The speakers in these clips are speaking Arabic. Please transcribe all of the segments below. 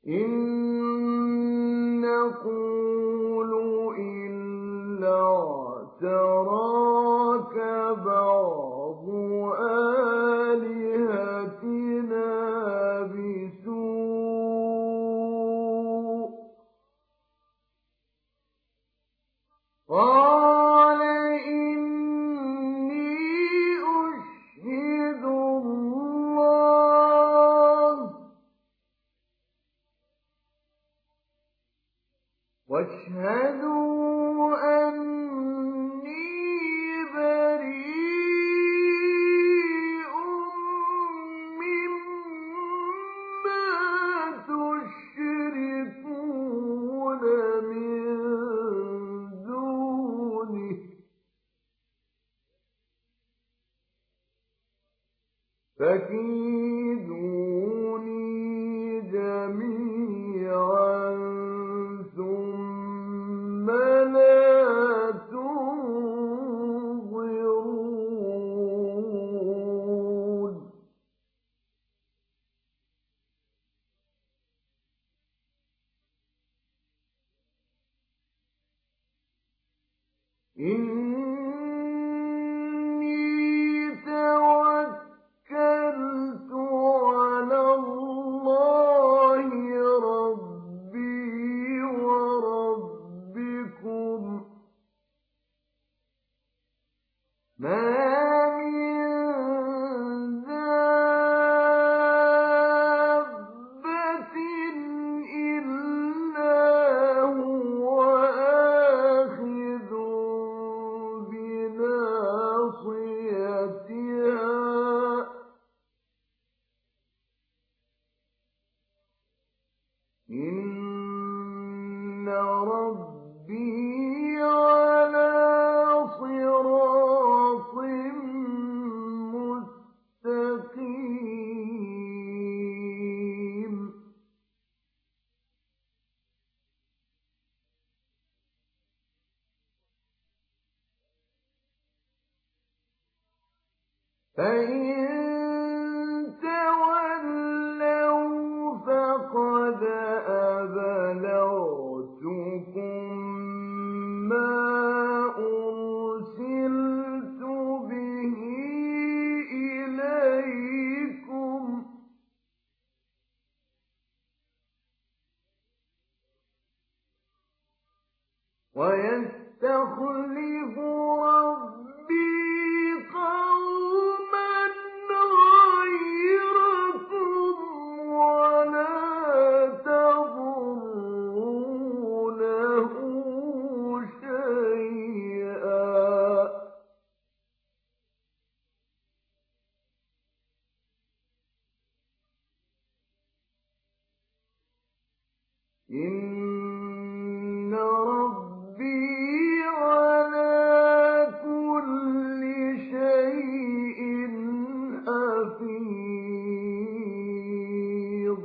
إن نقول إلا اعتراك بعض آلهتنا بسوء قال إني أشهد الله واشهدوا أني بريء مما تشركون من دونه فكيدوني جميعا ثم لا تنظرون إني توكلت على الله ربي وربكم ما من دابة إلا هو آخذ بناصيتها إن ربي على صراط مستقيم فإن تولوا فقد أبلغتكم ما أرسلت به إليكم ويستخلف ربي قوما غيركم ولا تضرونه شيئا إن ربي على كل شيء حفيظ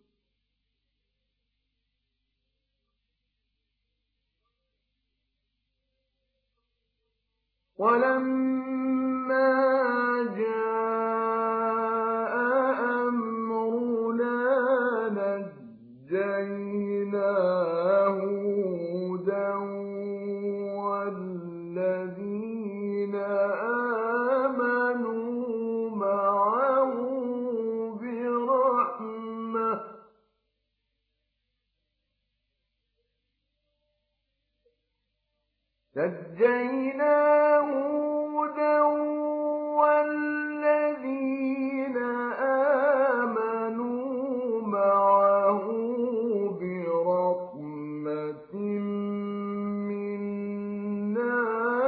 ولما جاء أمرنا نجينا هودا والذين آمنوا معه برحمة نجينا هودا والذين آمنوا معه برحمة منا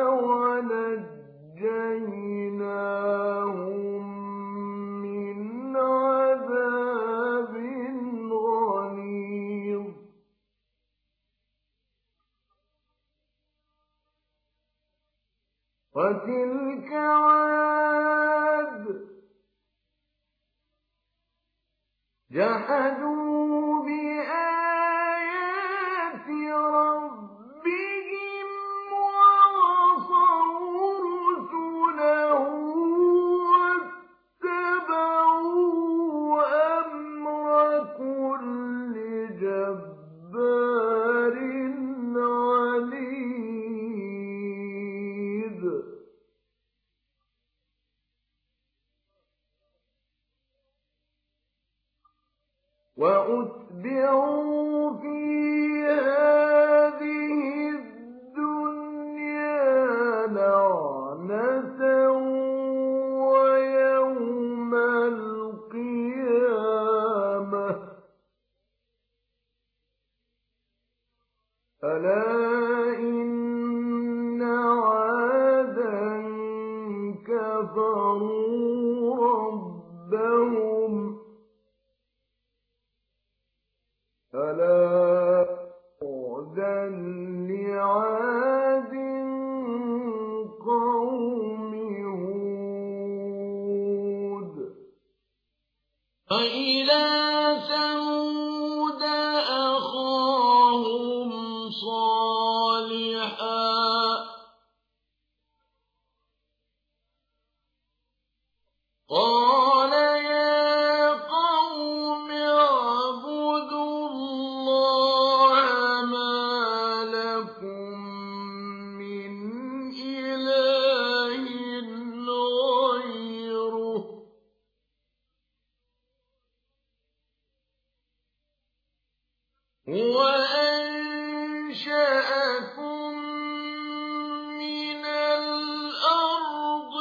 ونجيناهم من عذاب غليظ وتلك عاد جحدوا بآيات ربهم وعصوا رسله واتبعوا أمر كل وأتبعوا في هذه الدنيا لعنة ويوم القيامة ألا إن عادا كفروا ربهم ألا بعدا لعاد قوم هود وإلى ثمود أخاهم صالحا قال يا قوم اعبدوا الله ما لكم من إله غيره هو أنشأكم من الأرض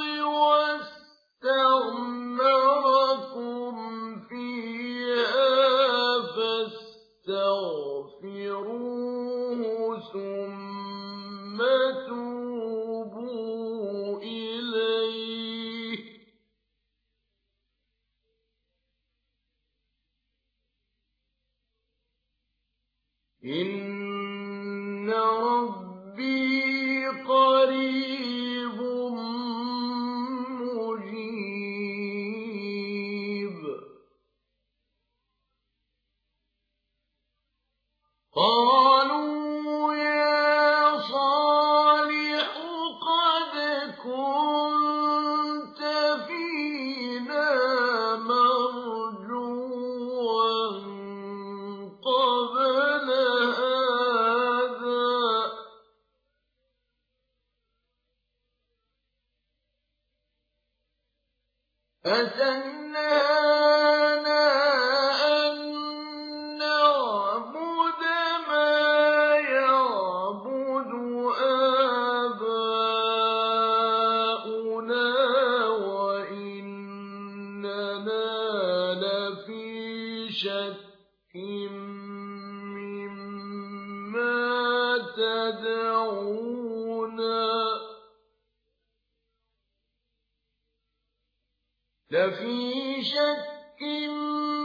واستعمركم فيها فاستغفروه ثم توبوا إليه إن ربي قريب مجيب قالوا يا صالح قد كنت فينا مرجوا قبل هذا أتنهانا أن نعبد ما يعبد آباؤنا وإننا لفي شك مما تدعونا لفي شك